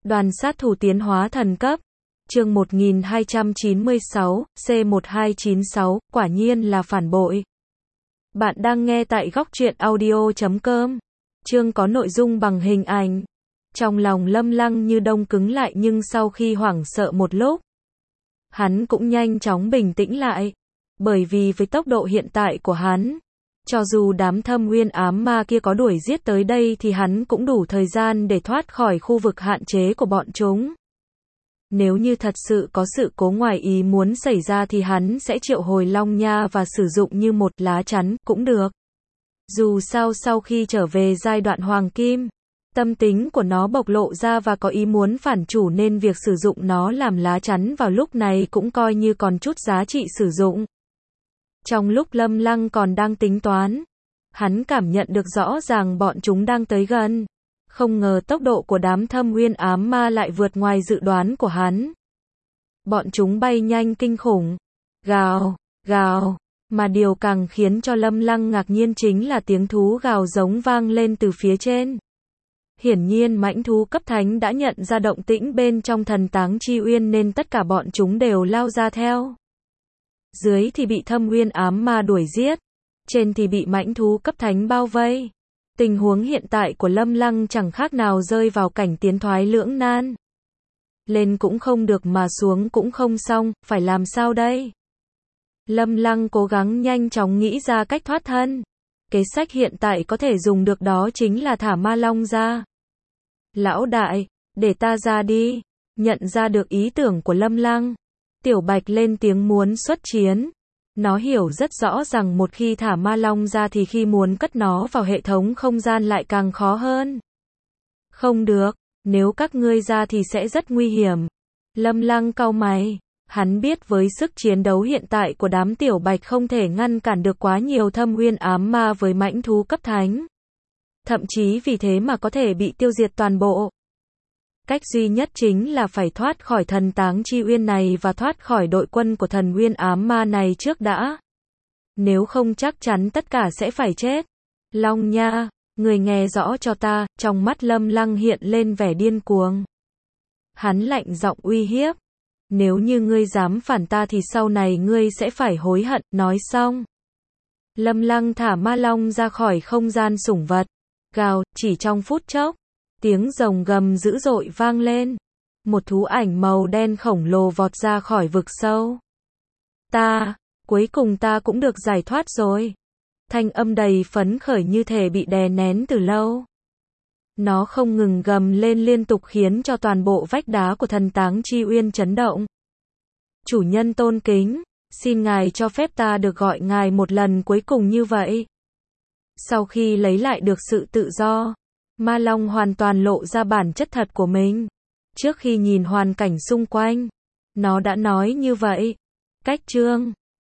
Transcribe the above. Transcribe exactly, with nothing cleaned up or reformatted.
Đoàn sát thủ tiến hóa thần cấp. Chương một nghìn hai trăm chín mươi sáu, C một hai chín sáu, quả nhiên là phản bội. Bạn đang nghe tại góc truyện audio chấm com. Chương có nội dung bằng hình ảnh. Trong lòng Lâm Lăng như đông cứng lại, nhưng sau khi hoảng sợ một lúc, hắn cũng nhanh chóng bình tĩnh lại. Bởi vì với tốc độ hiện tại của hắn, cho dù đám thâm uyên ám ma kia có đuổi giết tới đây thì hắn cũng đủ thời gian để thoát khỏi khu vực hạn chế của bọn chúng. Nếu như thật sự có sự cố ngoài ý muốn xảy ra thì hắn sẽ triệu hồi Long Nha và sử dụng như một lá chắn cũng được. Dù sao sau khi trở về giai đoạn hoàng kim, tâm tính của nó bộc lộ ra và có ý muốn phản chủ, nên việc sử dụng nó làm lá chắn vào lúc này cũng coi như còn chút giá trị sử dụng. Trong lúc Lâm Lăng còn đang tính toán, hắn cảm nhận được rõ ràng bọn chúng đang tới gần. Không ngờ tốc độ của đám thâm uyên ám ma lại vượt ngoài dự đoán của hắn. Bọn chúng bay nhanh kinh khủng. Gào, gào. Mà điều càng khiến cho Lâm Lăng ngạc nhiên chính là tiếng thú gào giống vang lên từ phía trên. Hiển nhiên mãnh thú cấp thánh đã nhận ra động tĩnh bên trong thần táng chi uyên nên tất cả bọn chúng đều lao ra theo. Dưới thì bị thâm uyên ám ma đuổi giết, trên thì bị mãnh thú cấp thánh bao vây. Tình huống hiện tại của Lâm Lăng chẳng khác nào rơi vào cảnh tiến thoái lưỡng nan. Lên cũng không được mà xuống cũng không xong, phải làm sao đây? Lâm Lăng cố gắng nhanh chóng nghĩ ra cách thoát thân. Kế sách hiện tại có thể dùng được đó chính là thả ma long ra. Lão đại, để ta ra đi. Nhận ra được ý tưởng của Lâm Lăng, Tiểu Bạch lên tiếng muốn xuất chiến. Nó hiểu rất rõ rằng một khi thả ma long ra thì khi muốn cất nó vào hệ thống không gian lại càng khó hơn. Không được, nếu các ngươi ra thì sẽ rất nguy hiểm. Lâm Lăng cau mày, hắn biết với sức chiến đấu hiện tại của đám Tiểu Bạch không thể ngăn cản được quá nhiều thâm uyên ám ma với mãnh thú cấp thánh. Thậm chí vì thế mà có thể bị tiêu diệt toàn bộ. Cách duy nhất chính là phải thoát khỏi thần táng chi uyên này và thoát khỏi đội quân của thần uyên ám ma này trước đã. Nếu không chắc chắn tất cả sẽ phải chết. Long Nha, người nghe rõ cho ta. Trong mắt Lâm Lăng hiện lên vẻ điên cuồng. Hắn lạnh giọng uy hiếp. Nếu như ngươi dám phản ta thì sau này ngươi sẽ phải hối hận. Nói xong, Lâm Lăng thả ma long ra khỏi không gian sủng vật. Gào, chỉ trong phút chốc, tiếng rồng gầm dữ dội vang lên. Một thú ảnh màu đen khổng lồ vọt ra khỏi vực sâu. Ta, cuối cùng ta cũng được giải thoát rồi. Thanh âm đầy phấn khởi như thể bị đè nén từ lâu. Nó không ngừng gầm lên liên tục khiến cho toàn bộ vách đá của thần táng chi uyên chấn động. Chủ nhân tôn kính, xin ngài cho phép ta được gọi ngài một lần cuối cùng như vậy. Sau khi lấy lại được sự tự do, Ma Long hoàn toàn lộ ra bản chất thật của mình. Trước khi nhìn hoàn cảnh xung quanh, nó đã nói như vậy. Cách chương